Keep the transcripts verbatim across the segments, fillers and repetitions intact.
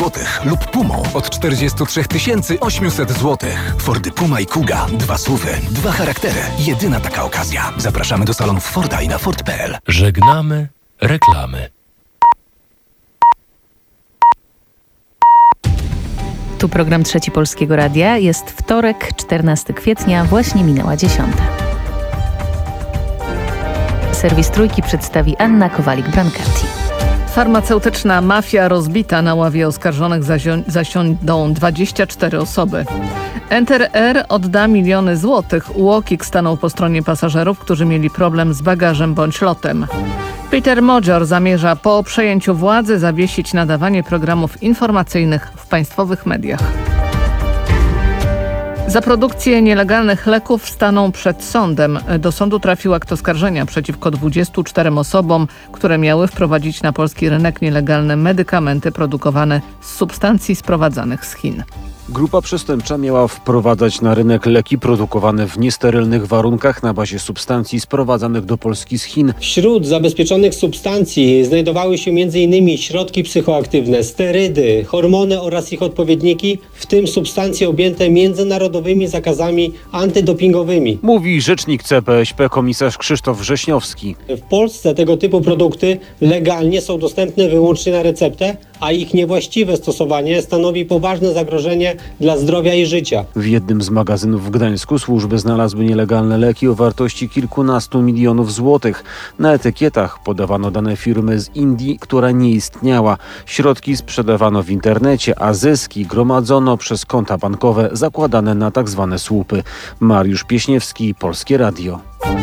złotych lub Pumą od czterdzieści trzy tysięcy osiemset złotych. Fordy Puma i Kuga. Dwa suwy, dwa charaktery. Jedyna taka okazja. Zapraszamy do salonów Forda i na Ford kropka p l. Żegnamy reklamy. Tu program Trzeci Polskiego Radia. Jest wtorek, czternastego kwietnia, właśnie minęła dziesiąta. Serwis Trójki przedstawi Anna Kowalik-Brancati. Farmaceutyczna mafia rozbita. Na ławie oskarżonych zasio- zasiądą dwadzieścia cztery osoby. Enter R odda miliony złotych. UOKiK stanął po stronie pasażerów, którzy mieli problem z bagażem bądź lotem. Peter Modzior zamierza po przejęciu władzy zawiesić nadawanie programów informacyjnych w państwowych mediach. Za produkcję nielegalnych leków staną przed sądem. Do sądu trafił akt oskarżenia przeciwko dwudziestu czterem osobom, które miały wprowadzić na polski rynek nielegalne medykamenty produkowane z substancji sprowadzanych z Chin. Grupa przestępcza miała wprowadzać na rynek leki produkowane w niesterylnych warunkach na bazie substancji sprowadzanych do Polski z Chin. Wśród zabezpieczonych substancji znajdowały się między innymi środki psychoaktywne, sterydy, hormony oraz ich odpowiedniki, w tym substancje objęte międzynarodowymi zakazami antydopingowymi. Mówi rzecznik C P S P komisarz Krzysztof Wrześniowski. W Polsce tego typu produkty legalnie są dostępne wyłącznie na receptę, a ich niewłaściwe stosowanie stanowi poważne zagrożenie dla zdrowia i życia. W jednym z magazynów w Gdańsku służby znalazły nielegalne leki o wartości kilkunastu milionów złotych. Na etykietach podawano dane firmy z Indii, która nie istniała. Środki sprzedawano w internecie, a zyski gromadzono przez konta bankowe zakładane na tzw. słupy. Mariusz Pieśniewski, Polskie Radio.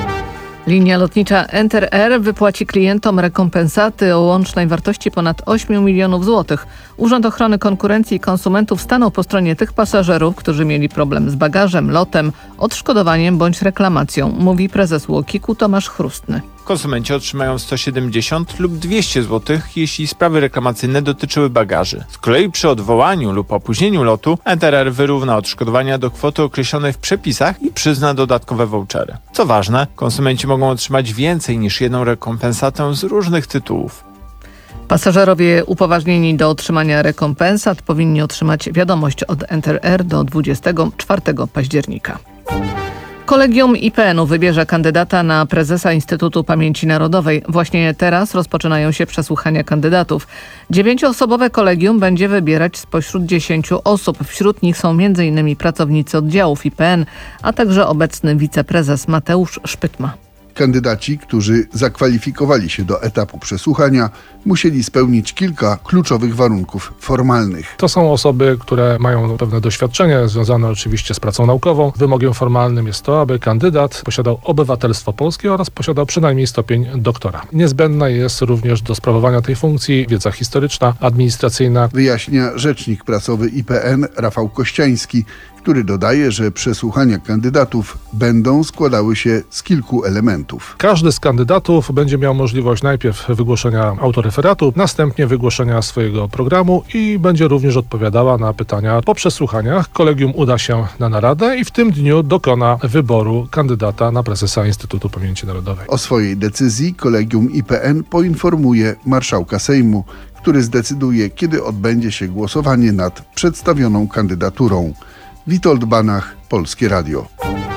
Linia lotnicza Enter R wypłaci klientom rekompensaty o łącznej wartości ponad ośmiu milionów złotych. Urząd Ochrony Konkurencji i Konsumentów stanął po stronie tych pasażerów, którzy mieli problem z bagażem, lotem, odszkodowaniem bądź reklamacją, mówi prezes UOKiK-u Tomasz Chrustny. Konsumenci otrzymają sto siedemdziesiąt lub dwieście złotych, jeśli sprawy reklamacyjne dotyczyły bagaży. Z kolei przy odwołaniu lub opóźnieniu lotu Enter R wyrówna odszkodowania do kwoty określonej w przepisach i przyzna dodatkowe vouchery. Co ważne, konsumenci mogą otrzymać więcej niż jedną rekompensatę z różnych tytułów. Pasażerowie upoważnieni do otrzymania rekompensat powinni otrzymać wiadomość od Enter R do dwudziestego czwartego października. Kolegium I P N-u wybierze kandydata na prezesa Instytutu Pamięci Narodowej. Właśnie teraz rozpoczynają się przesłuchania kandydatów. Dziewięcioosobowe kolegium będzie wybierać spośród dziesięciu osób. Wśród nich są między innymi pracownicy oddziałów I P N, a także obecny wiceprezes Mateusz Szpytma. Kandydaci, którzy zakwalifikowali się do etapu przesłuchania, musieli spełnić kilka kluczowych warunków formalnych. To są osoby, które mają pewne doświadczenie związane oczywiście z pracą naukową. Wymogiem formalnym jest to, aby kandydat posiadał obywatelstwo polskie oraz posiadał przynajmniej stopień doktora. Niezbędna jest również do sprawowania tej funkcji wiedza historyczna, administracyjna. Wyjaśnia rzecznik prasowy I P N Rafał Kościański, który dodaje, że przesłuchania kandydatów będą składały się z kilku elementów. Każdy z kandydatów będzie miał możliwość najpierw wygłoszenia autoreferatu, następnie wygłoszenia swojego programu i będzie również odpowiadała na pytania. Po przesłuchaniach kolegium uda się na naradę i w tym dniu dokona wyboru kandydata na prezesa Instytutu Pamięci Narodowej. O swojej decyzji kolegium I P N poinformuje marszałka Sejmu, który zdecyduje, kiedy odbędzie się głosowanie nad przedstawioną kandydaturą. Witold Banach, Polskie Radio.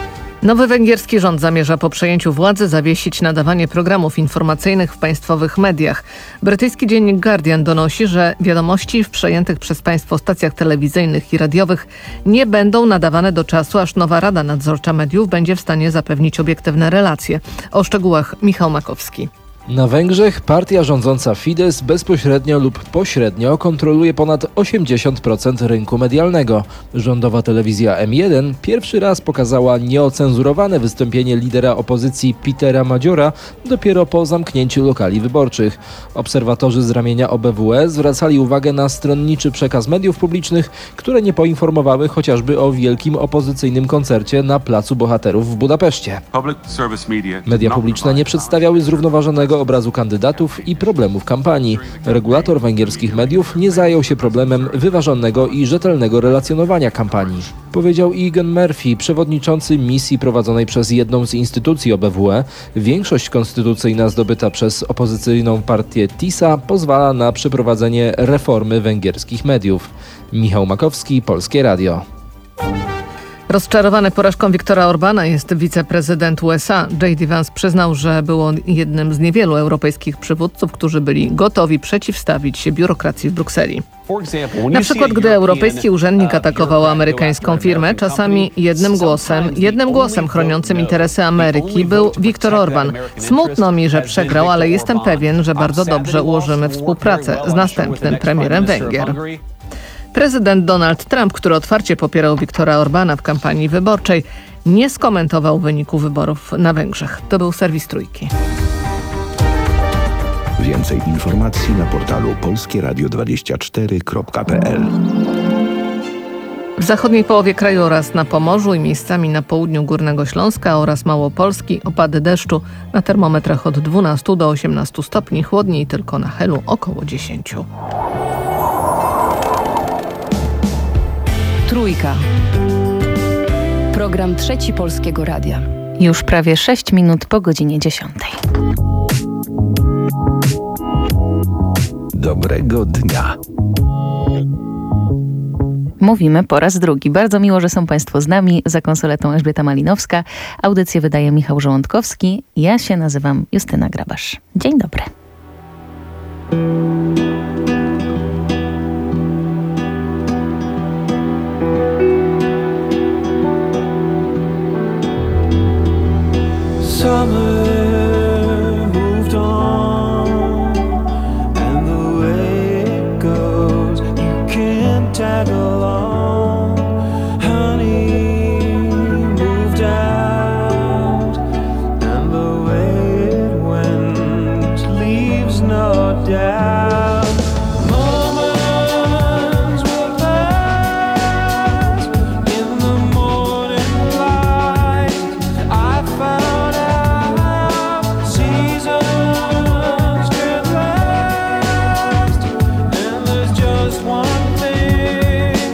Nowy węgierski rząd zamierza po przejęciu władzy zawiesić nadawanie programów informacyjnych w państwowych mediach. Brytyjski dziennik Guardian donosi, że wiadomości w przejętych przez państwo stacjach telewizyjnych i radiowych nie będą nadawane do czasu, aż nowa Rada Nadzorcza Mediów będzie w stanie zapewnić obiektywne relacje. O szczegółach Michał Makowski. Na Węgrzech partia rządząca Fidesz bezpośrednio lub pośrednio kontroluje ponad osiemdziesiąt procent rynku medialnego. Rządowa telewizja M jeden pierwszy raz pokazała nieocenzurowane wystąpienie lidera opozycji Petera Madziora dopiero po zamknięciu lokali wyborczych. Obserwatorzy z ramienia O B W E zwracali uwagę na stronniczy przekaz mediów publicznych, które nie poinformowały chociażby o wielkim opozycyjnym koncercie na Placu Bohaterów w Budapeszcie. Media publiczne nie przedstawiały zrównoważonego ogólnego obrazu kandydatów i problemów kampanii. Regulator węgierskich mediów nie zajął się problemem wyważonego i rzetelnego relacjonowania kampanii. Powiedział Egan Murphy, przewodniczący misji prowadzonej przez jedną z instytucji O B W E. Większość konstytucyjna zdobyta przez opozycyjną partię TISA pozwala na przeprowadzenie reformy węgierskich mediów. Michał Makowski, Polskie Radio. Rozczarowany porażką Viktora Orbana jest wiceprezydent U S A. J D Vance przyznał, że był on jednym z niewielu europejskich przywódców, którzy byli gotowi przeciwstawić się biurokracji w Brukseli. Na przykład, gdy europejski urzędnik atakował amerykańską firmę, czasami jednym głosem, jednym głosem chroniącym interesy Ameryki był Viktor Orban. Smutno mi, że przegrał, ale jestem pewien, że bardzo dobrze ułożymy współpracę z następnym premierem Węgier. Prezydent Donald Trump, który otwarcie popierał Viktora Orbana w kampanii wyborczej, nie skomentował wyniku wyborów na Węgrzech. To był serwis Trójki. Więcej informacji na portalu polskie radio dwadzieścia cztery kropka p l. W zachodniej połowie kraju oraz na Pomorzu i miejscami na południu Górnego Śląska oraz Małopolski opady deszczu, na termometrach od dwunastu do osiemnastu stopni, chłodniej tylko na Helu około dziesięciu. Trójka. Program Trzeci Polskiego Radia. Już prawie sześć minut po godzinie dziesiątej. Dobrego dnia. Mówimy po raz drugi. Bardzo miło, że są Państwo z nami. Za konsoletą Elżbieta Malinowska. Audycję wydaje Michał Żołądkowski. Ja się nazywam Justyna Grabasz. Dzień dobry. Summer moved on, and the way it goes, you can't tag along. Honey moved out, and the way it went leaves no doubt. One thing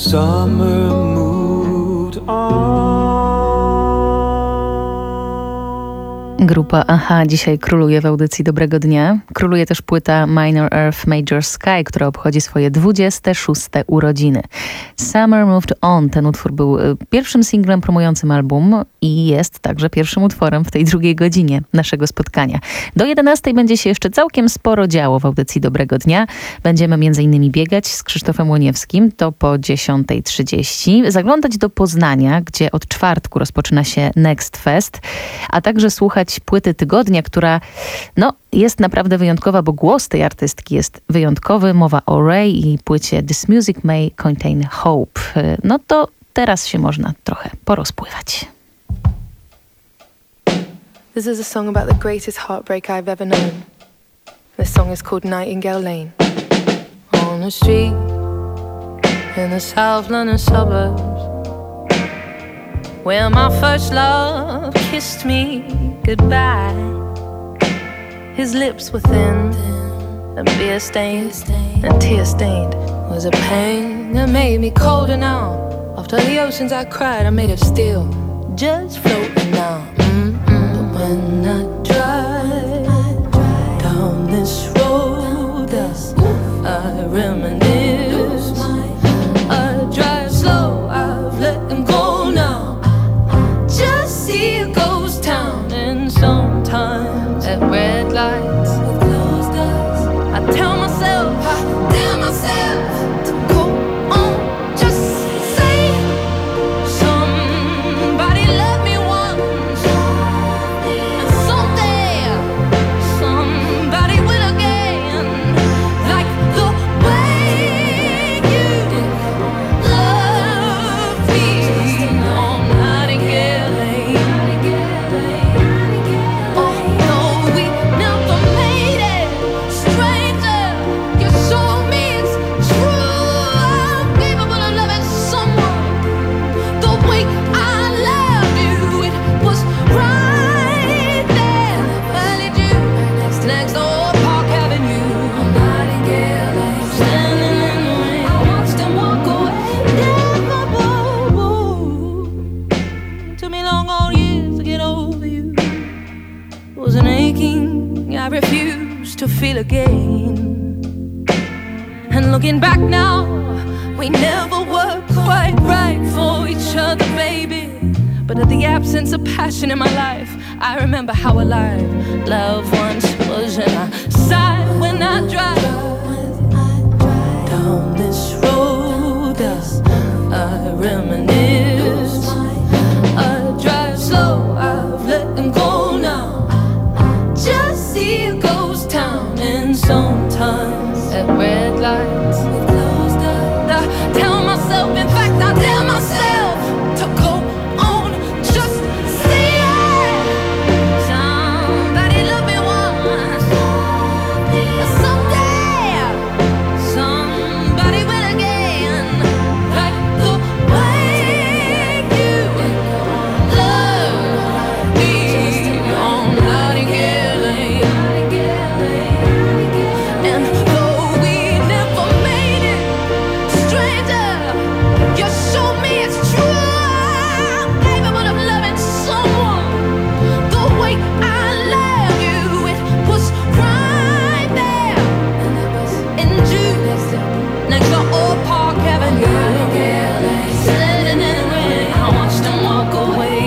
summer moved on. Grupa Aha dzisiaj króluje w audycji Dobrego Dnia. Króluje też płyta Minor Earth Major Sky, która obchodzi swoje dwudzieste szóste urodziny. Summer Moved On. Ten utwór był pierwszym singlem promującym album i jest także pierwszym utworem w tej drugiej godzinie naszego spotkania. Do jedenastej będzie się jeszcze całkiem sporo działo w audycji Dobrego Dnia. Będziemy między innymi biegać z Krzysztofem Łoniewskim, to po dziesiątej trzydzieści. Zaglądać do Poznania, gdzie od czwartku rozpoczyna się Next Fest, a także słuchać płyty tygodnia, która no, jest naprawdę wyjątkowa, bo głos tej artystki jest wyjątkowy. Mowa o Ray i płycie This Music May Contain Hope. No to teraz się można trochę porozpływać. This is a song about the greatest heartbreak I've ever known. This song is called Nightingale Lane. On the street in the South London suburbs, where my first love kissed me goodbye. His lips were thin and beer stained and tear stained. Was a pain that made me colder now. After the oceans I cried, I made of steel, just floating now. Mm-mm. But when I drive down this road, I reminisce. I drive slow, I've let him go now. Just see a ghost town, and sometimes at red lights with closed eyes, I tell myself, I tell myself to go on, just say somebody loved me once, and someday somebody will again, like the way you love me on Nightingale Lane. Although we never made it, stranger, you showed me it's true. I'm capable of loving someone the way I loved you. It was right there, early June, next next door, Park Avenue. On Nightingale Lane, standing in the rain, I watched him walk away. Never took me long old years to get over you. It was an aching I refused to feel again. And looking back now, we never were quite right for each other, baby. But at the absence of passion in my life, I remember how alive love once was. And I sigh when I drive down this road, I reminisce. I drive slow, I've let them go now. Just see a ghost town, and sometimes at red lights with closed eyes, I tell myself, in fact I tell myself to go on, just say it. Somebody loved me once, and someday somebody will again, like the way you love me on Nightingale Lane. And though we never made it, stranger, you showed me it's true. I'm capable of loving someone the way I love you. It was right there, in June, next to Old Park Avenue. Standing in the rain, I watched them walk away.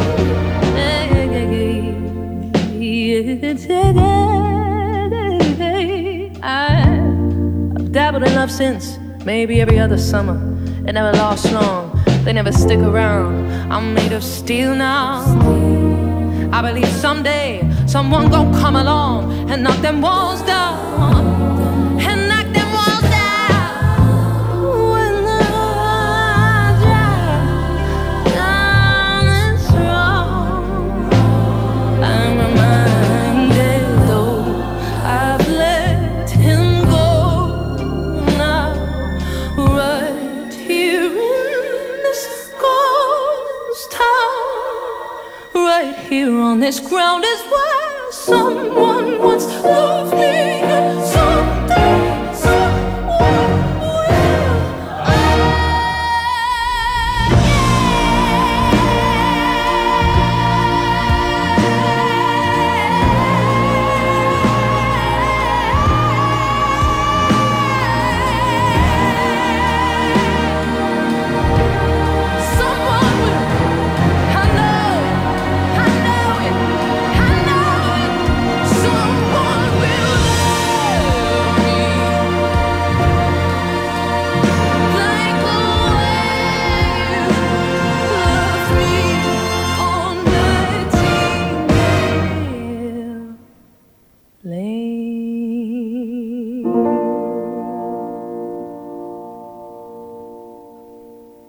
I've dabbled in love since, maybe every other summer. It never lasts long, they never stick around. I'm made of steel now. I believe someday someone gon' come along and knock them walls down, and knock them walls down. When I drive down this road, I'm reminded, though I've let him go now, right here in this ghost town, right here on this ground is where someone once loved me, and someday someone will.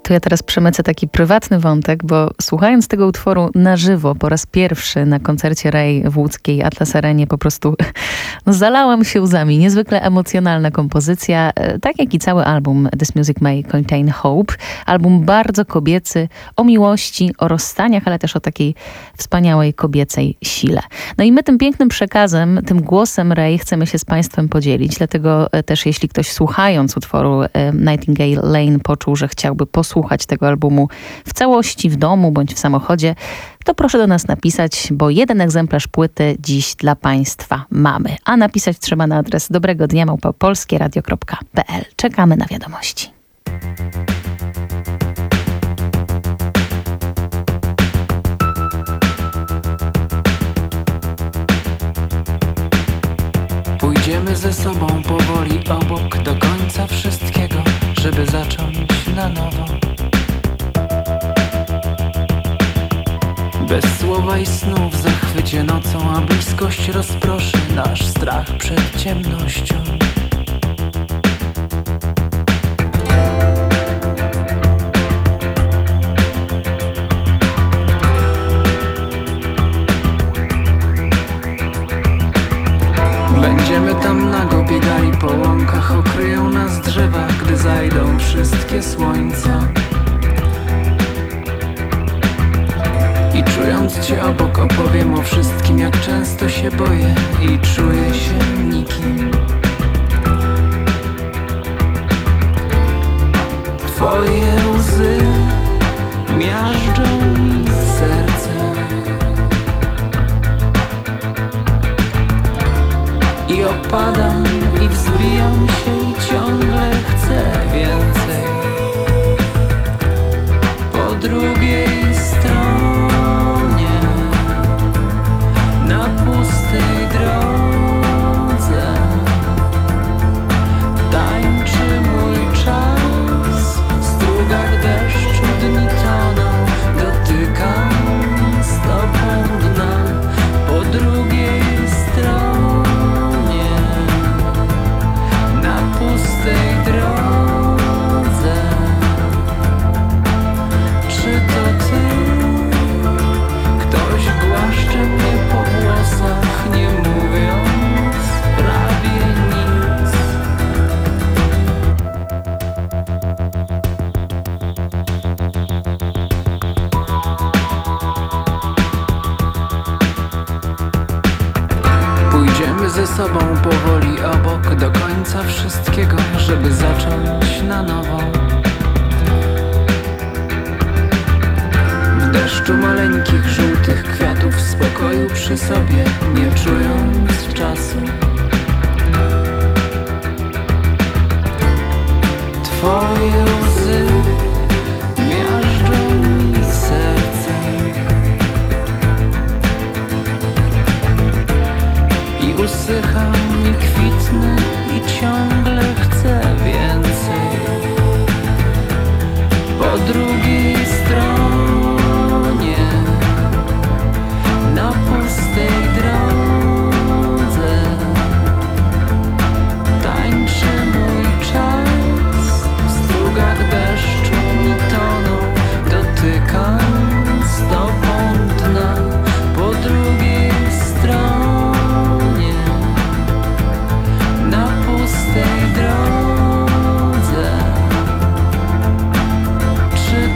To ja teraz przemycę taki prywatny wątek, bo słuchając tego utworu na żywo po raz pierwszy na koncercie Ray w łódzkiej Atlas Arenie po prostu no, zalałam się łzami. Niezwykle emocjonalna kompozycja, tak jak i cały album This Music May Contain Hope. Album bardzo kobiecy, o miłości, o rozstaniach, ale też o takiej wspaniałej kobiecej sile. No i my tym pięknym przekazem, tym głosem Ray chcemy się z Państwem podzielić, dlatego też jeśli ktoś słuchając utworu Nightingale Lane poczuł, że chciałby posłuchać tego albumu w całości, w domu bądź w samochodzie, to proszę do nas napisać, bo jeden egzemplarz płyty dziś dla Państwa mamy. A napisać trzeba na adres dobrego dnia małpa polskieradio kropka p l. Czekamy na wiadomości. Pójdziemy ze sobą powoli obok do końca wszystkiego, żeby zacząć na nowo. Bez słowa i snu w zachwycie nocą, a bliskość rozproszy nasz strach przed ciemnością. Będziemy tam nago biegali po łąkach, okryją nas drzewa, gdy zajdą wszystkie słońca. I czując Cię obok opowiem o wszystkim, jak często się boję i czuję się nikim. Twoje łzy miażdżą mi serce i opadam i wzbijam się i ciągle chcę więcej. Po drugiej stronie, na pustej drodze, tańczy mój czas. W strugach deszczu dni toną, dotykam stopą dna. Po drugiej stronie, na pustej drodze. Czy to Ty? Ktoś głaszcze mnie po włosach, nie mówiąc prawie nic. Pójdziemy ze sobą powoli obok do końca wszystkiego, żeby zacząć na nowo. W deszczu maleńkich, żółtych kwiatów, w spokoju przy sobie, nie czując czasu. Twoje łzy miażdżą mi serce i usycham i kwitnę i ciągle chcę więcej. Po drugiej stronie, na pustej drodze, tańczy mój czas. W strugach deszczu mi toną, dotykam stopą dna. Po drugiej stronie, na pustej drodze. Czy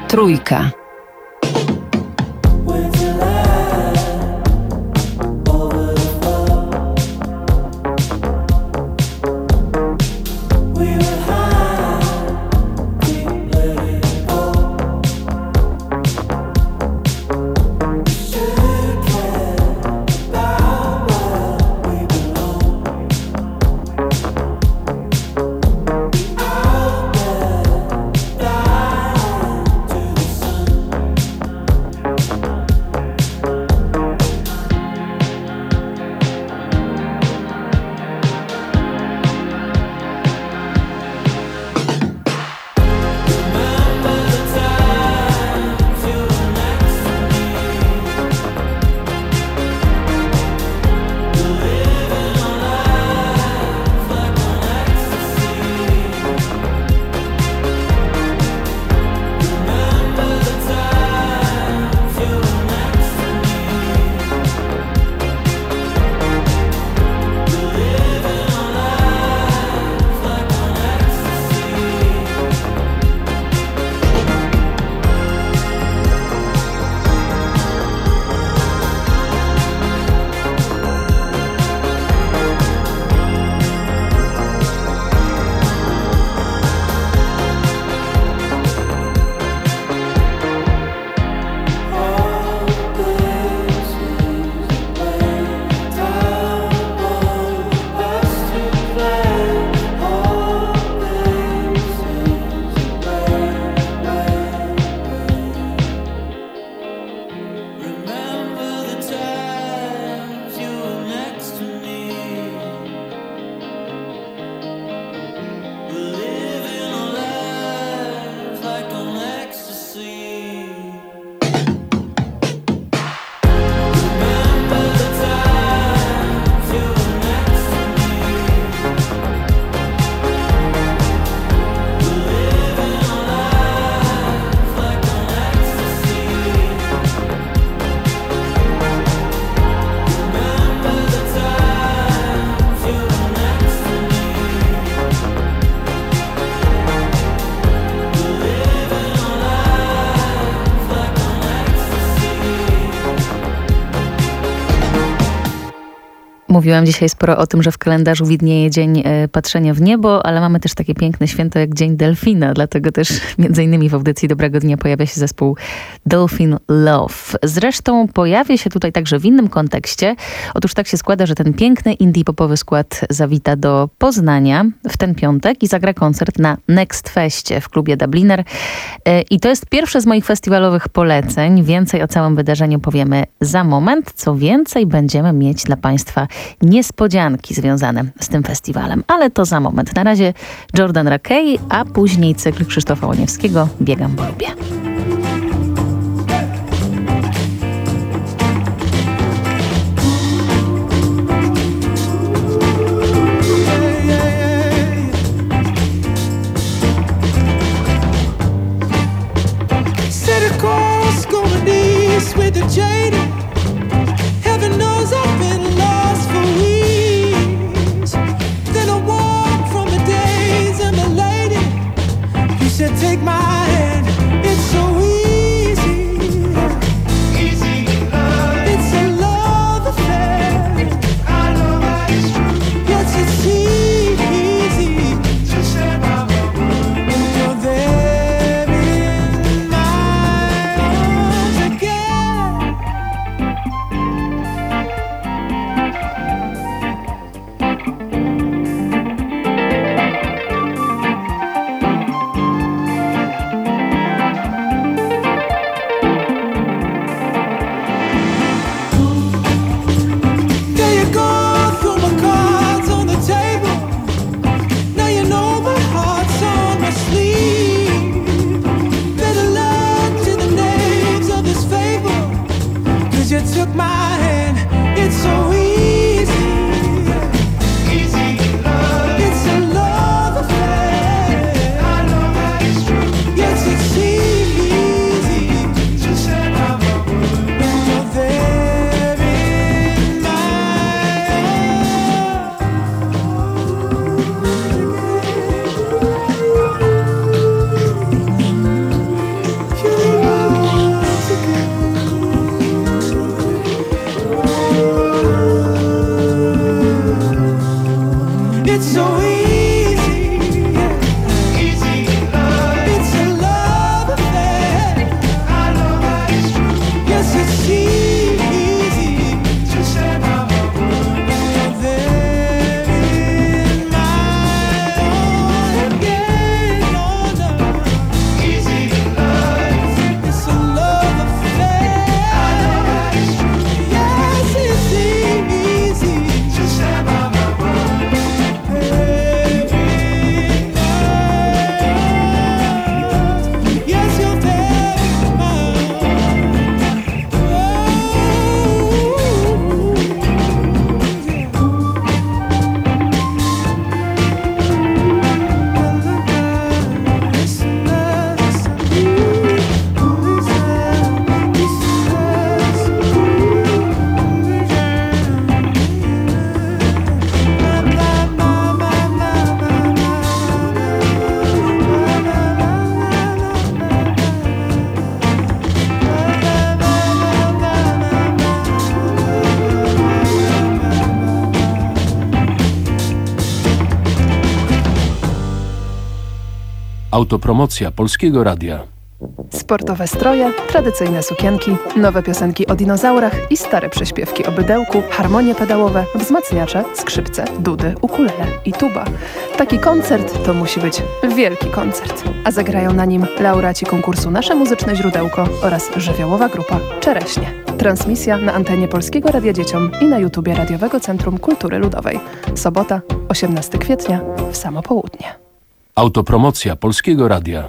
Trójka. Mówiłam dzisiaj sporo o tym, że w kalendarzu widnieje dzień e, patrzenia w niebo, ale mamy też takie piękne święto jak Dzień Delfina, dlatego też między innymi w audycji Dobrego Dnia pojawia się zespół Dolphin Love. Zresztą pojawia się tutaj także w innym kontekście. Otóż tak się składa, że ten piękny indie popowy skład zawita do Poznania w ten piątek i zagra koncert na Next Feście w klubie Dubliner. E, I to jest pierwsze z moich festiwalowych poleceń. Więcej o całym wydarzeniu powiemy za moment. Co więcej, będziemy mieć dla Państwa niespodzianki związane z tym festiwalem. Ale to za moment. Na razie Jordan Rakei, a później cykl Krzysztofa Łoniewskiego Biegam, bo lubię. Take my hand, it's so Autopromocja Polskiego Radia. Sportowe stroje, tradycyjne sukienki, nowe piosenki o dinozaurach i stare prześpiewki o bydełku, harmonie pedałowe, wzmacniacze, skrzypce, dudy, ukulele i tuba. Taki koncert to musi być wielki koncert. A zagrają na nim laureaci konkursu Nasze Muzyczne Źródełko oraz żywiołowa grupa Czereśnie. Transmisja na antenie Polskiego Radia Dzieciom i na YouTubie Radiowego Centrum Kultury Ludowej. Sobota, osiemnastego kwietnia w samo południe. Autopromocja Polskiego Radia.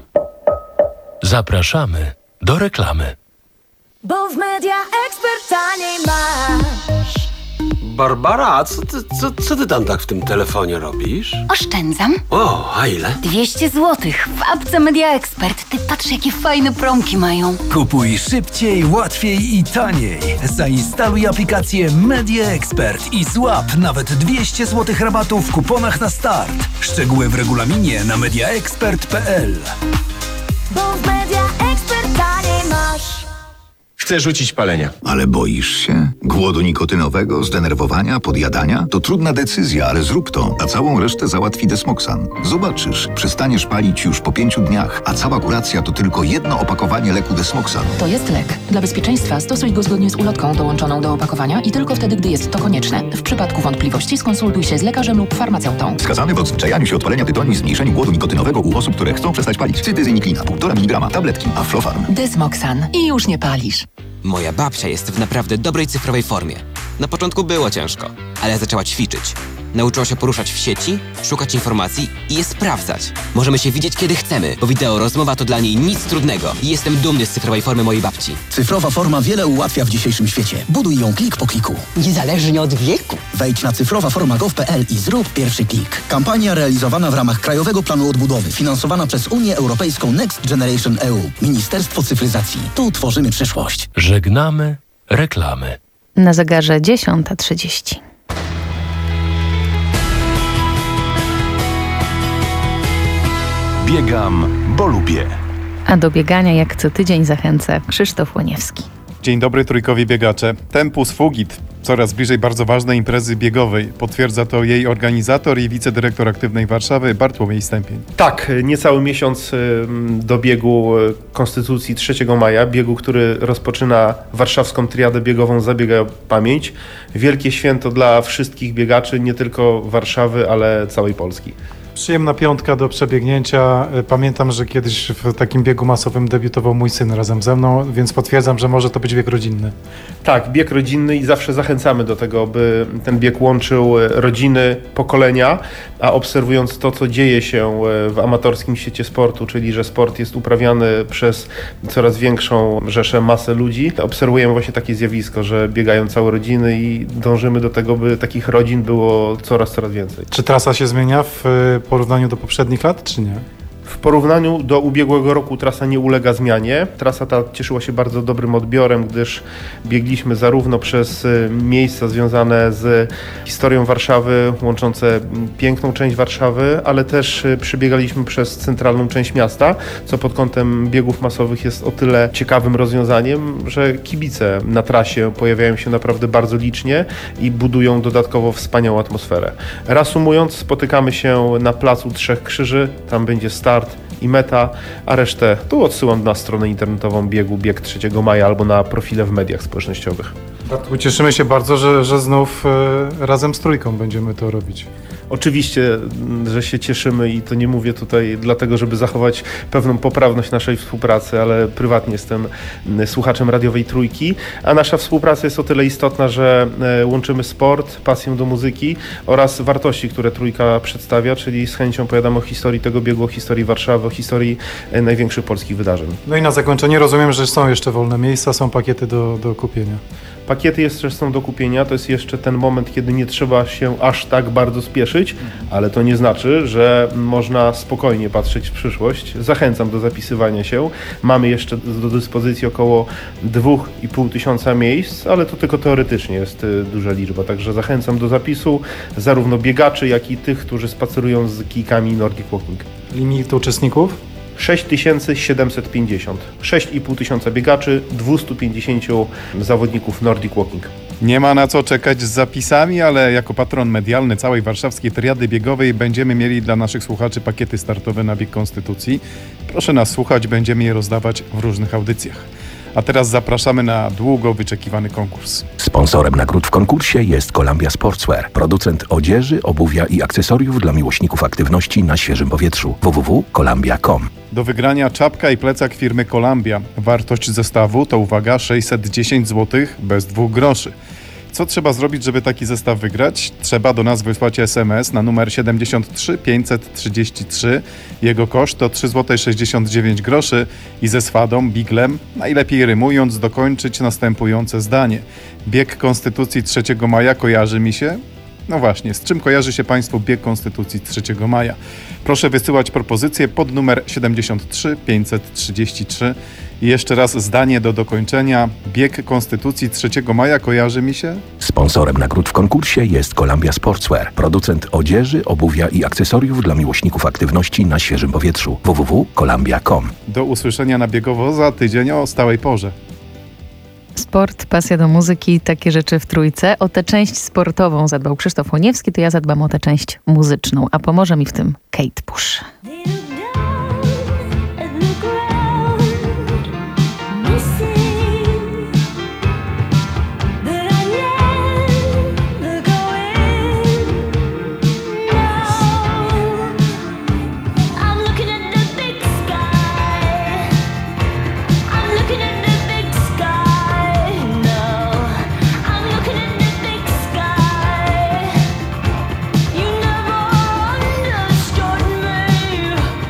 Zapraszamy do reklamy. Bo w Media Expert taniej masz. Barbara, co ty, co, co ty tam tak w tym telefonie robisz? Oszczędzam. O, a ile? dwieście złotych w apce Media Expert. Ty patrz, jakie fajne promki mają. Kupuj szybciej, łatwiej i taniej. Zainstaluj aplikację Media Expert i złap nawet dwieście złotych rabatu w kuponach na start. Szczegóły w regulaminie na mediaexpert kropka p l. Bo w Media Expert taniej masz. Chcę rzucić palenia. Ale boisz się? Głodu nikotynowego, zdenerwowania, podjadania? To trudna decyzja, ale zrób to, a całą resztę załatwi Desmoxan. Zobaczysz, przestaniesz palić już po pięciu dniach, a cała kuracja to tylko jedno opakowanie leku Desmoxan. To jest lek. Dla bezpieczeństwa stosuj go zgodnie z ulotką dołączoną do opakowania i tylko wtedy, gdy jest to konieczne. W przypadku wątpliwości skonsultuj się z lekarzem lub farmaceutą. Wskazany w odzwyczajaniu się od palenia tytoniu i zmniejszeniu głodu nikotynowego u osób, które chcą przestać palić. Cytyzyniklina, półtora miligrama, tabletki, Aflofarm. Desmoxan. I już nie palisz. Moja babcia jest w naprawdę dobrej cyfrowej formie. Na początku było ciężko, ale zaczęła ćwiczyć. Nauczyła się poruszać w sieci, szukać informacji i je sprawdzać. Możemy się widzieć kiedy chcemy, bo wideo rozmowa to dla niej nic trudnego. I jestem dumny z cyfrowej formy mojej babci. Cyfrowa forma wiele ułatwia w dzisiejszym świecie. Buduj ją klik po kliku. Niezależnie od wieku. Wejdź na cyfrowa forma kropka gov kropka p l i zrób pierwszy klik. Kampania realizowana w ramach Krajowego Planu Odbudowy, finansowana przez Unię Europejską Next Generation E U. Ministerstwo Cyfryzacji. Tu tworzymy przyszłość. Żegnamy reklamy. Na zegarze dziesiąta trzydzieści. Biegam, bo lubię. A do biegania jak co tydzień zachęca Krzysztof Łoniewski. Dzień dobry trójkowi biegacze. Tempus Fugit, coraz bliżej bardzo ważnej imprezy biegowej. Potwierdza to jej organizator i wicedyrektor Aktywnej Warszawy Bartłomiej Stępień. Tak, niecały miesiąc do biegu Konstytucji trzeciego maja, biegu, który rozpoczyna warszawską triadę biegową Zabiegaj o Pamięć. Wielkie święto dla wszystkich biegaczy, nie tylko Warszawy, ale całej Polski. Przyjemna piątka do przebiegnięcia. Pamiętam, że kiedyś w takim biegu masowym debiutował mój syn razem ze mną, więc potwierdzam, że może to być bieg rodzinny. Tak, bieg rodzinny i zawsze zachęcamy do tego, by ten bieg łączył rodziny, pokolenia, a obserwując to, co dzieje się w amatorskim świecie sportu, czyli że sport jest uprawiany przez coraz większą rzeszę, masę ludzi, obserwujemy właśnie takie zjawisko, że biegają całe rodziny i dążymy do tego, by takich rodzin było coraz, coraz więcej. Czy trasa się zmienia w porównaniu do poprzednich lat, czy nie? W porównaniu do ubiegłego roku trasa nie ulega zmianie. Trasa ta cieszyła się bardzo dobrym odbiorem, gdyż biegliśmy zarówno przez miejsca związane z historią Warszawy, łączące piękną część Warszawy, ale też przebiegaliśmy przez centralną część miasta, co pod kątem biegów masowych jest o tyle ciekawym rozwiązaniem, że kibice na trasie pojawiają się naprawdę bardzo licznie i budują dodatkowo wspaniałą atmosferę. Reasumując, spotykamy się na Placu Trzech Krzyży, tam będzie start i meta, a resztę tu odsyłam na stronę internetową biegu Bieg trzeciego maja albo na profile w mediach społecznościowych. Bartku, cieszymy się bardzo, że, że znów e, razem z trójką będziemy to robić. Oczywiście, że się cieszymy i to nie mówię tutaj dlatego, żeby zachować pewną poprawność naszej współpracy, ale prywatnie jestem słuchaczem radiowej Trójki, a nasza współpraca jest o tyle istotna, że łączymy sport, pasję do muzyki oraz wartości, które Trójka przedstawia, czyli z chęcią opowiadam o historii tego biegu, o historii Warszawy, o historii największych polskich wydarzeń. No i na zakończenie rozumiem, że są jeszcze wolne miejsca, są pakiety do, do kupienia. Pakiety jeszcze są do kupienia, to jest jeszcze ten moment, kiedy nie trzeba się aż tak bardzo spieszyć, ale to nie znaczy, że można spokojnie patrzeć w przyszłość. Zachęcam do zapisywania się. Mamy jeszcze do dyspozycji około dwa i pół tysiąca miejsc, ale to tylko teoretycznie jest duża liczba, także zachęcam do zapisu zarówno biegaczy, jak i tych, którzy spacerują z kijkami Nordic Walking. Limit uczestników? sześć tysięcy siedemset pięćdziesiąt. sześć i pół tysiąca biegaczy, dwieście pięćdziesiąt zawodników Nordic Walking. Nie ma na co czekać z zapisami, ale jako patron medialny całej warszawskiej triady biegowej będziemy mieli dla naszych słuchaczy pakiety startowe na Bieg Konstytucji. Proszę nas słuchać, będziemy je rozdawać w różnych audycjach. A teraz zapraszamy na długo wyczekiwany konkurs. Sponsorem nagród w konkursie jest Columbia Sportswear, producent odzieży, obuwia i akcesoriów dla miłośników aktywności na świeżym powietrzu. w w w kropka columbia kropka com. Do wygrania czapka i plecak firmy Columbia. Wartość zestawu to, uwaga, sześćset dziesięć złotych bez dwóch groszy. Co trzeba zrobić, żeby taki zestaw wygrać? Trzeba do nas wysłać es em es na numer siedemdziesiąt trzy pięćset trzydzieści trzy. Jego koszt to trzy złote sześćdziesiąt dziewięć groszy i ze swadą, biglem, najlepiej rymując, dokończyć następujące zdanie. Bieg Konstytucji trzeciego maja kojarzy mi się? No właśnie, z czym kojarzy się Państwu Bieg Konstytucji trzeciego maja? Proszę wysyłać propozycje pod numer siedemdziesiąt trzy pięćset trzydzieści trzy. I jeszcze raz zdanie do dokończenia. Bieg Konstytucji trzeciego maja kojarzy mi się? Sponsorem nagród w konkursie jest Columbia Sportswear, producent odzieży, obuwia i akcesoriów dla miłośników aktywności na świeżym powietrzu. w w w kropka columbia kropka com. Do usłyszenia na Biegowo za tydzień o stałej porze. Sport, pasja do muzyki, takie rzeczy w Trójce. O tę część sportową zadbał Krzysztof Łoniewski, to ja zadbam o tę część muzyczną, a pomoże mi w tym Kate Bush. You never understood me.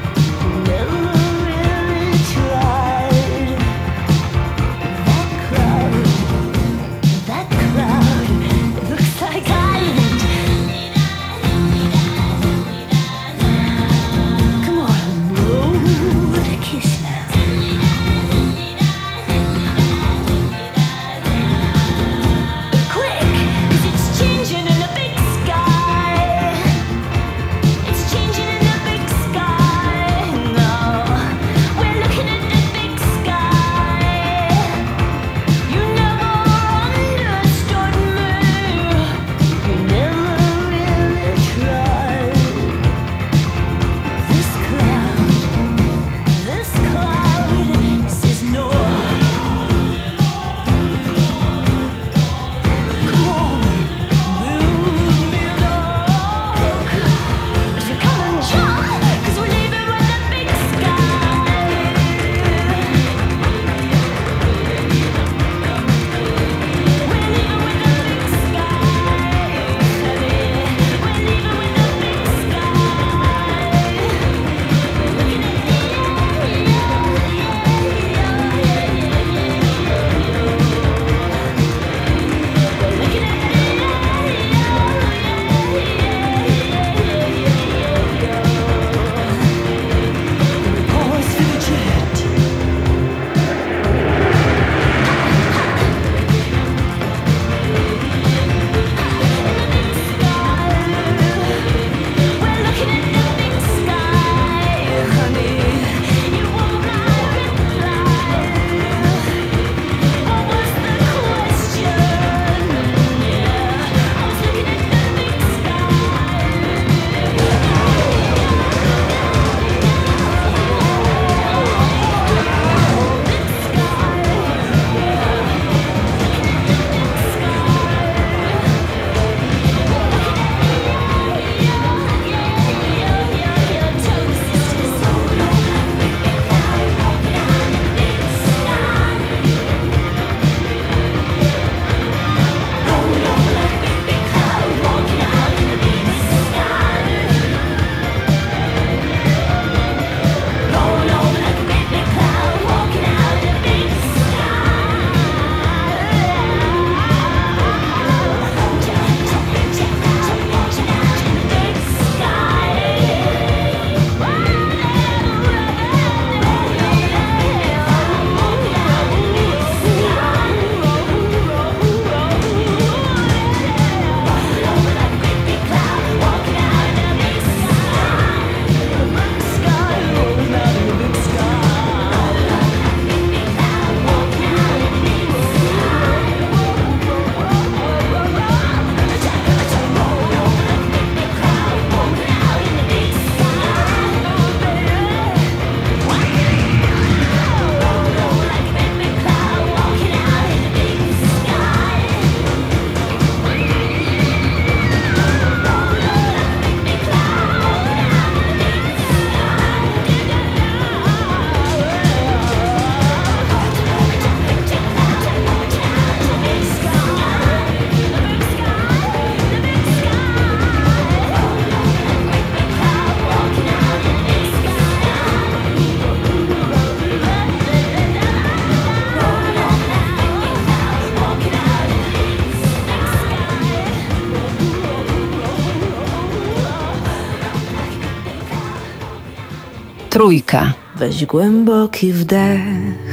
Trójka. Weź głęboki wdech.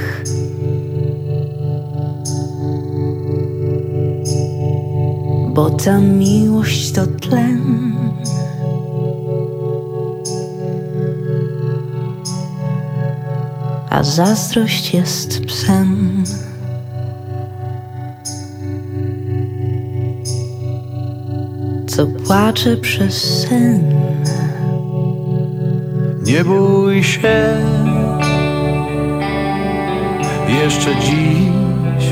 Bo ta miłość to tlen. A zazdrość jest psem. Co płacze przez sen. Nie bój się jeszcze dziś.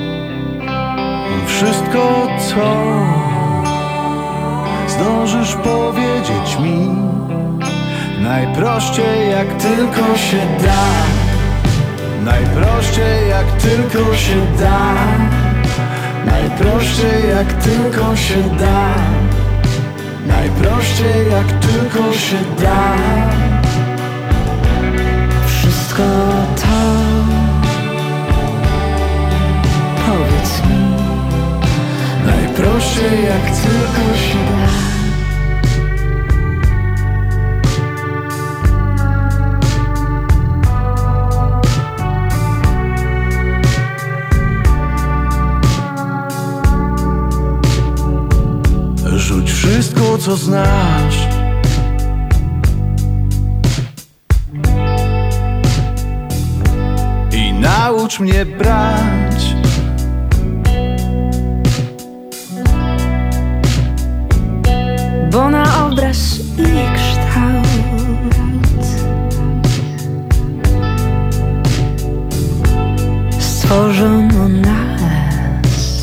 Wszystko, co zdążysz powiedzieć mi, najprościej jak tylko się da. Najprościej jak tylko się da. Najprościej jak tylko się da. Najprościej jak tylko się da. Wszystko to powiedz mi. Najprościej jak tylko się da. Rzuć wszystko, co znasz. I naucz mnie brać. Bo na obraz i kształt stworzono nas.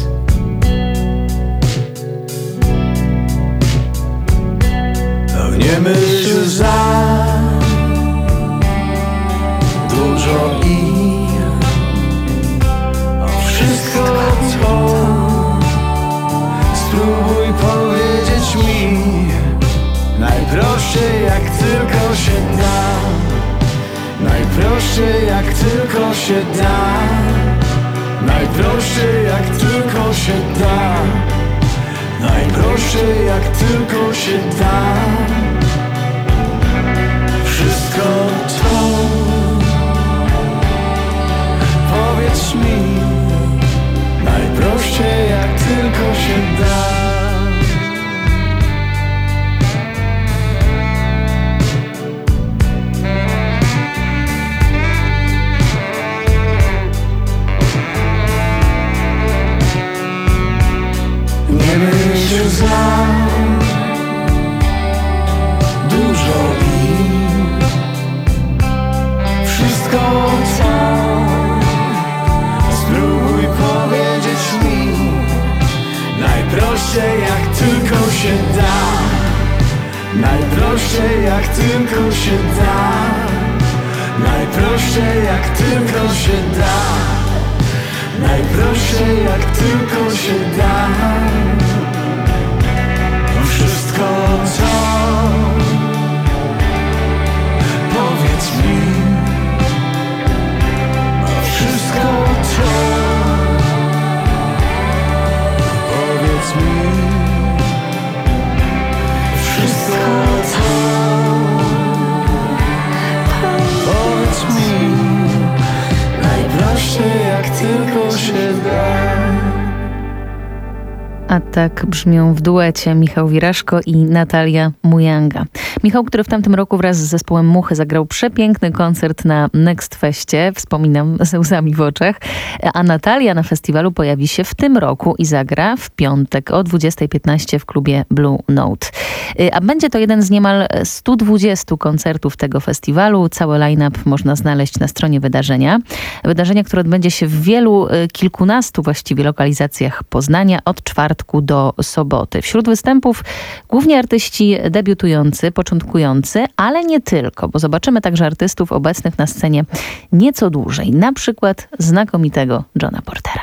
To nie myśl za dużo i o wszystko, co spróbuj powiedzieć mi. Najprościej jak tylko się da. Najprościej jak tylko się da. Najprościej jak tylko się da. Najprościej jak tylko się da. Wszystko to powiedz mi. Najprościej jak tylko się da. Nie myśl za dużo i wszystko, co spróbuj powiedzieć mi. Najprościej jak tylko się da. Najprościej jak tylko się da. Najprościej jak tylko się da. Najprościej jak tylko się da. Wszystko co powiedz mi. Wszystko co powiedz mi. Wszystko co powiedz mi. Najprościej jak tylko się da. A tak brzmią w duecie Michał Wiraszko i Natalia Mujanga. Michał, który w tamtym roku wraz z zespołem Muchy zagrał przepiękny koncert na Next Feście, wspominam ze łzami w oczach, a Natalia na festiwalu pojawi się w tym roku i zagra w piątek o dwudziestej piętnaście w klubie Blue Note. A będzie to jeden z niemal stu dwudziestu koncertów tego festiwalu. Cały line-up można znaleźć na stronie wydarzenia. Wydarzenia, które odbędzie się w wielu, kilkunastu właściwie lokalizacjach Poznania od czwartku do soboty. Wśród występów głównie artyści debiutujący, początkujący, ale nie tylko, bo zobaczymy także artystów obecnych na scenie nieco dłużej. Na przykład znakomitego Johna Portera.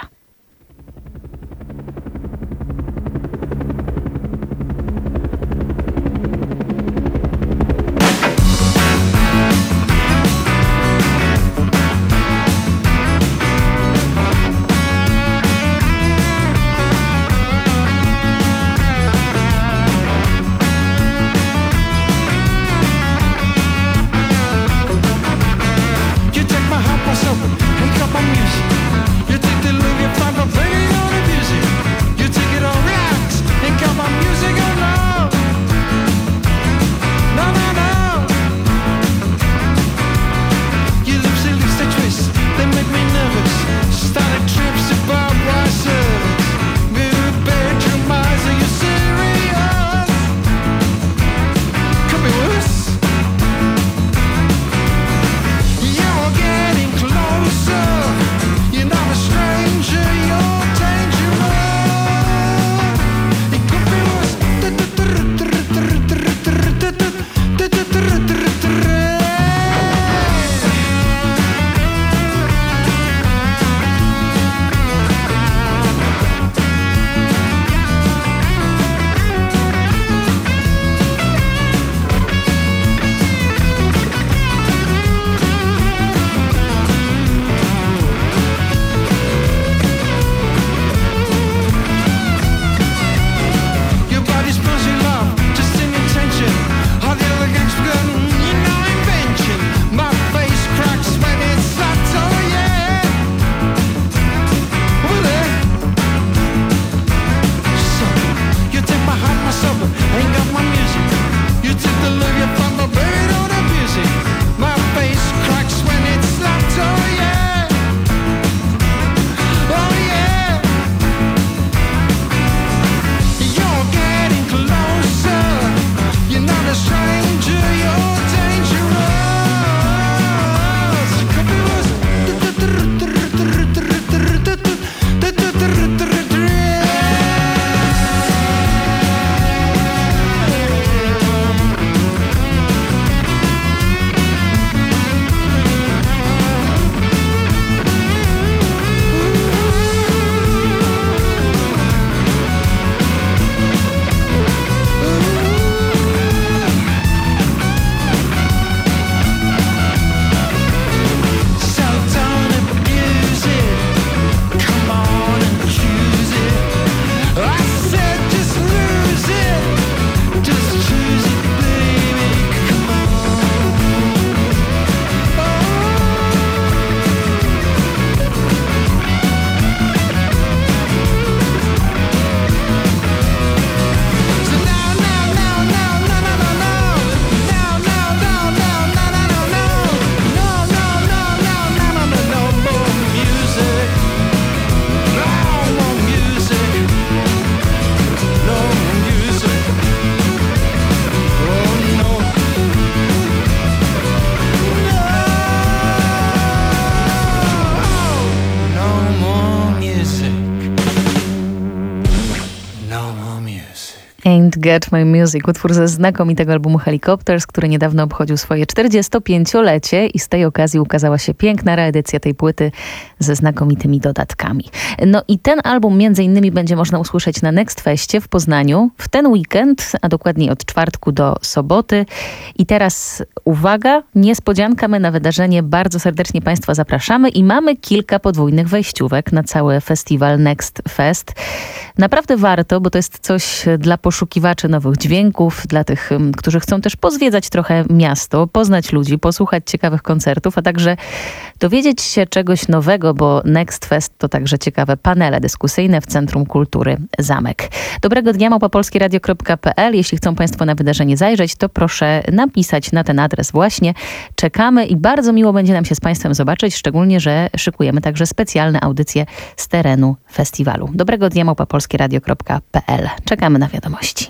Can't Get My Music, utwór ze znakomitego albumu Helicopters, który niedawno obchodził swoje czterdziestopięciolecie i z tej okazji ukazała się piękna reedycja tej płyty ze znakomitymi dodatkami. No i ten album między innymi będzie można usłyszeć na Next Festie w Poznaniu w ten weekend, a dokładniej od czwartku do soboty. I teraz uwaga, niespodzianka, my na wydarzenie bardzo serdecznie Państwa zapraszamy i mamy kilka podwójnych wejściówek na cały festiwal Next Fest. Naprawdę warto, bo to jest coś dla poszukiwaczy nowych dźwięków, dla tych, którzy chcą też pozwiedzać trochę miasto, poznać ludzi, posłuchać ciekawych koncertów, a także dowiedzieć się czegoś nowego, bo Next Fest to także ciekawe panele dyskusyjne w Centrum Kultury Zamek. Dobrego dnia, małpa polskie radio kropka p l. Jeśli chcą Państwo na wydarzenie zajrzeć, to proszę napisać na ten adres właśnie. Czekamy i bardzo miło będzie nam się z Państwem zobaczyć, szczególnie, że szykujemy także specjalne audycje z terenu festiwalu. Dobrego dnia, małpa polskie radio kropka p l. Czekamy na wiadomości.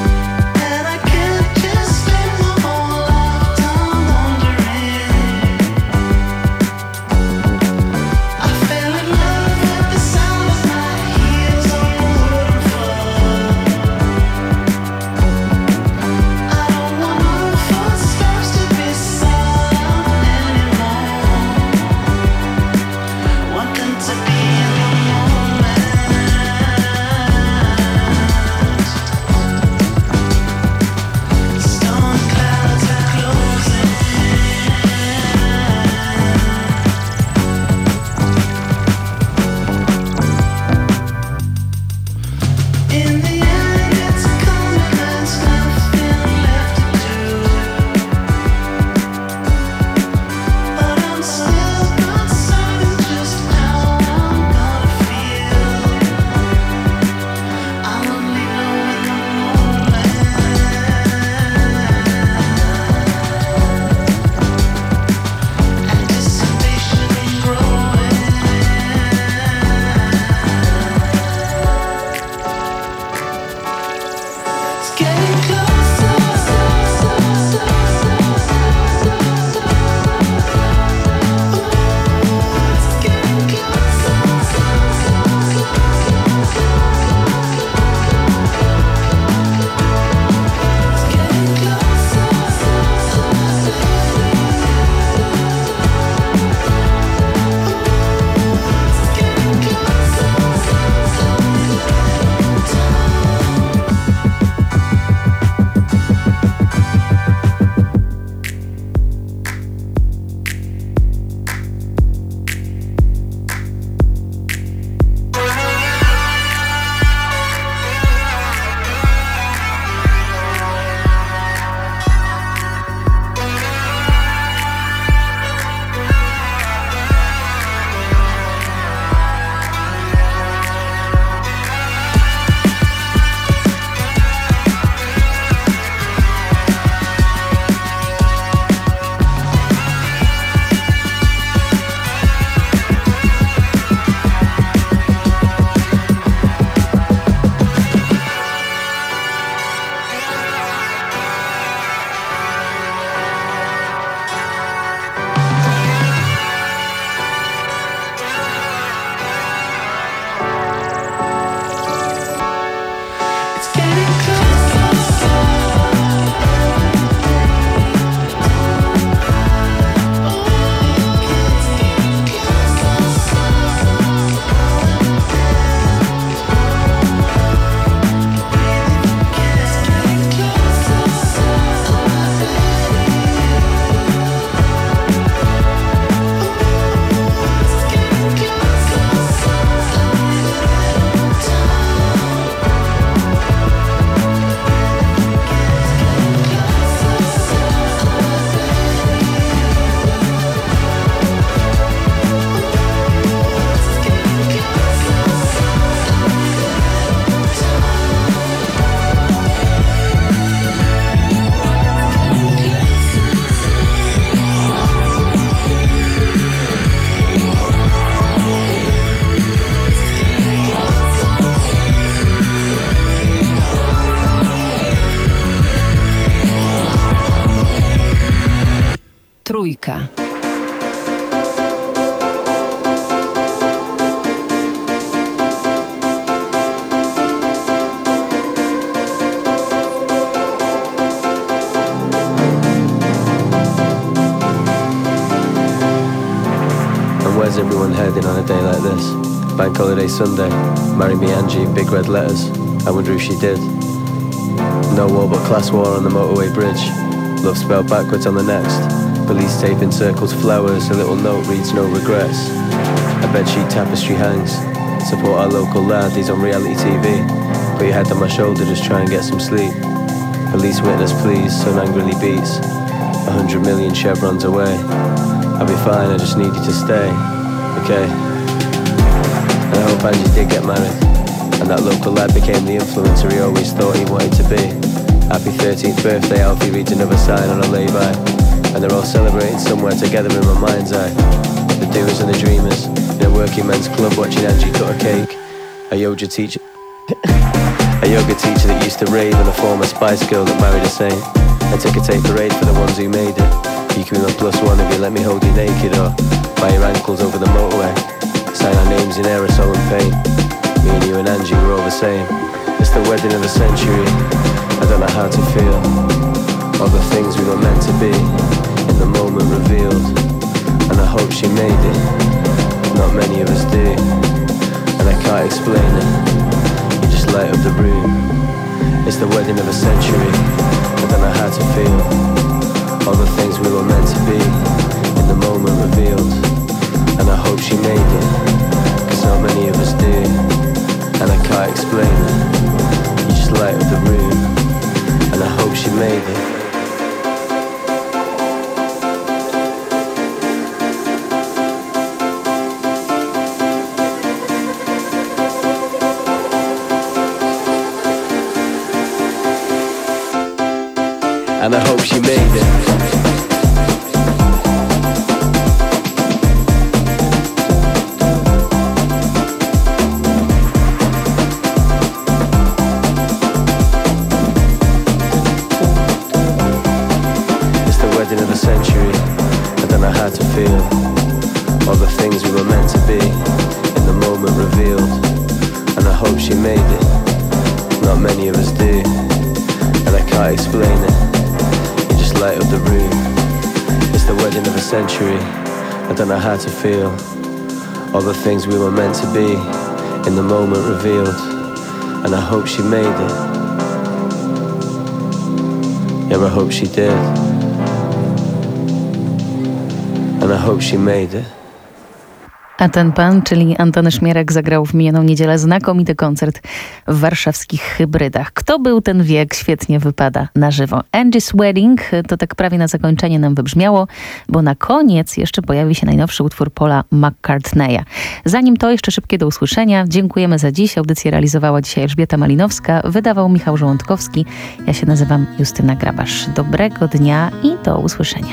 And I can't just spend my whole lifetime wondering Trójka. Where's everyone heading on a day like this? Bank holiday Sunday, marry me Angie in big red letters. I wonder if she did. No war but class war on the motorway bridge. Love spelled backwards on the next. Police tape encircles flowers, a little note reads no regrets. A bedsheet tapestry hangs. Support our local lad, he's on reality T V. Put your head on my shoulder, just try and get some sleep. Police witness please, sun angrily beats. A hundred million chevrons away. I'll be fine, I just need you to stay. Okay. And I hope Angie did get married, and that local lad became the influencer he always thought he wanted to be. Happy thirteenth birthday, Alfie reads another sign on a lay-by, and they're all celebrating somewhere together in my mind's eye. The doers and the dreamers, in a working men's club watching Angie cut a cake. A yoga teacher A yoga teacher that used to rave, and a former Spice Girl that married a saint. A ticker tape parade for the ones who made it. You can be my plus one if you let me hold you naked, or by your ankles over the motorway. Sign our names in aerosol and paint. Me and you and Angie, we're all the same. It's the wedding of the century. I don't know how to feel. All the things we were meant to be, in the moment revealed. And I hope she made it. Not many of us do, and I can't explain it. You just light up the room. It's the wedding of a century. I don't know how to feel. All the things we were meant to be, in the moment revealed. And I hope she made it, cause not many of us do, and I can't explain it. You just light up the room, and I hope she made it. And I hope she made it. It's the wedding of the century. I don't know how to feel. All the things we were meant to be, in the moment revealed. And I hope she made it. Not many of us do, and I can't explain it. Light up the room. It's the wedding of a century. I don't know how to feel. All the things we were meant to be, in the moment revealed. And I hope she made it. Yeah, I hope she did. And I hope she made it. A ten pan, czyli Antony Szmierek, zagrał w minioną niedzielę znakomity koncert w warszawskich Hybrydach. Kto był ten wiek? Świetnie wypada na żywo. Angie's Wedding to tak prawie na zakończenie nam wybrzmiało, bo na koniec jeszcze pojawi się najnowszy utwór Paula McCartneya. Zanim to, jeszcze szybkie do usłyszenia. Dziękujemy za dziś. Audycję realizowała dzisiaj Elżbieta Malinowska, wydawał Michał Żołądkowski. Ja się nazywam Justyna Grabasz. Dobrego dnia i do usłyszenia.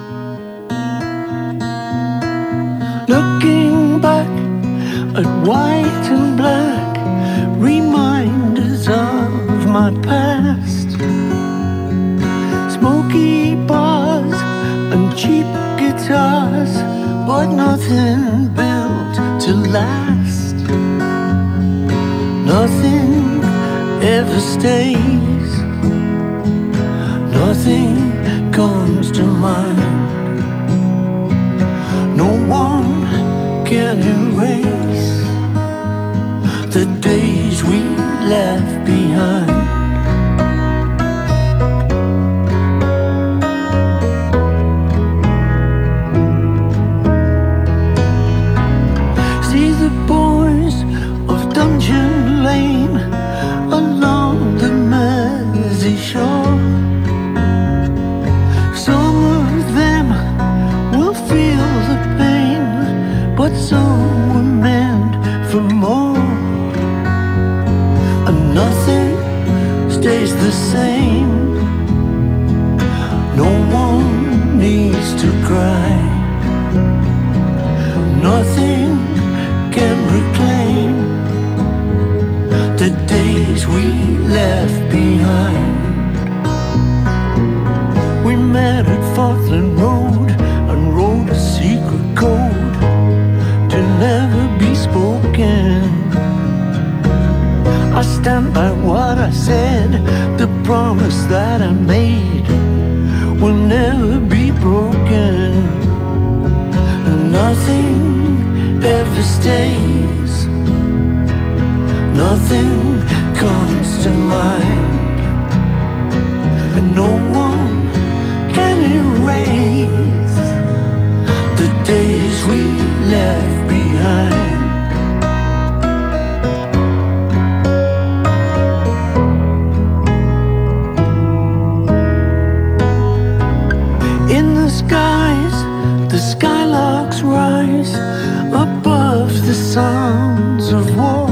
Looking back at white and black, reminders of my past. Smoky bars and cheap guitars, but nothing built to last. Nothing ever stays, nothing comes to mind. No one can erase the days we left behind. See the boys of Dungeon Lane along the Mersey shore. Some of them will feel the pain, but some were meant for more. And nothing stays the same. No one needs to cry. Nothing can reclaim the days we left behind. We met at Falkland Road stand by what I said. The promise that I made will never be broken. Nothing ever stays. Nothing comes to mind. And no one can erase the days we left behind. In the skies, the skylarks rise above the sounds of war.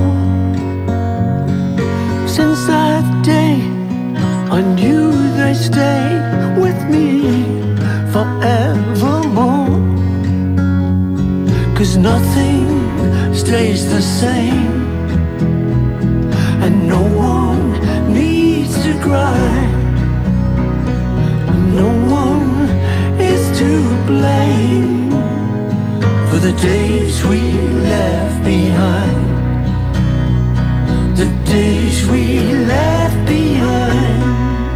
Since that day, I knew they'd stay with me forevermore. 'Cause nothing stays the same, and no one needs to cry. No one is to blame for the days we left behind. The days we left behind.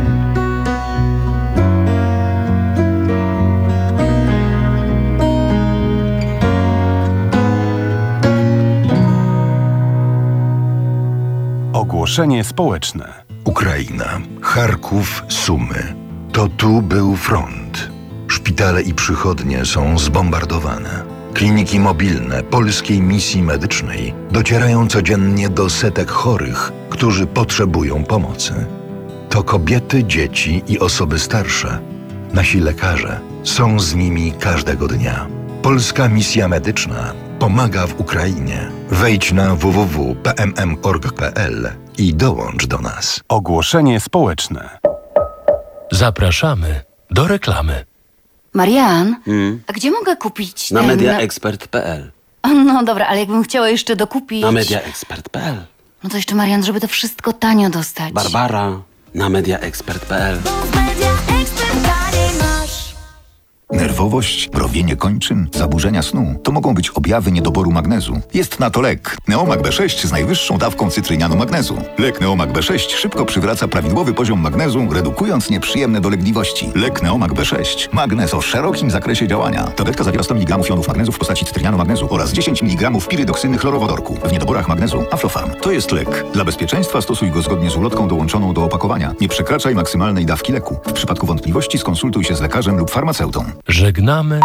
Ogłoszenie społeczne. Ukraina, Charków, Sumy. To tu był front. Szpitale i przychodnie są zbombardowane. Kliniki mobilne polskiej misji medycznej docierają codziennie do setek chorych, którzy potrzebują pomocy. To kobiety, dzieci i osoby starsze. Nasi lekarze są z nimi każdego dnia. Polska misja medyczna pomaga w Ukrainie. Wejdź na w w w kropka p m m kropka org kropka p l i dołącz do nas. Ogłoszenie społeczne. Zapraszamy do reklamy. Marian, Hmm? a gdzie mogę kupić Na ten... mediaexpert kropka p l. No dobra, ale jakbym chciała jeszcze dokupić... Na mediaexpert kropka p l. No to jeszcze, Marian, żeby to wszystko tanio dostać. Barbara na mediaexpert kropka p l. Nerwowość, mrowienie kończyn, zaburzenia snu to mogą być objawy niedoboru magnezu. Jest na to lek. Neomag B sześć z najwyższą dawką cytrynianu magnezu. Lek Neomag B sześć szybko przywraca prawidłowy poziom magnezu, redukując nieprzyjemne dolegliwości. Lek Neomag B sześć. Magnez o szerokim zakresie działania. Tabletka zawiera sto miligramów jonów magnezu w postaci cytrynianu magnezu oraz dziesięć miligramów pirydoksyny chlorowodorku. W niedoborach magnezu Aflofarm. To jest lek. Dla bezpieczeństwa stosuj go zgodnie z ulotką dołączoną do opakowania. Nie przekraczaj maksymalnej dawki leku. W przypadku wątpliwości skonsultuj się z lekarzem lub farmaceutą. Żegnamy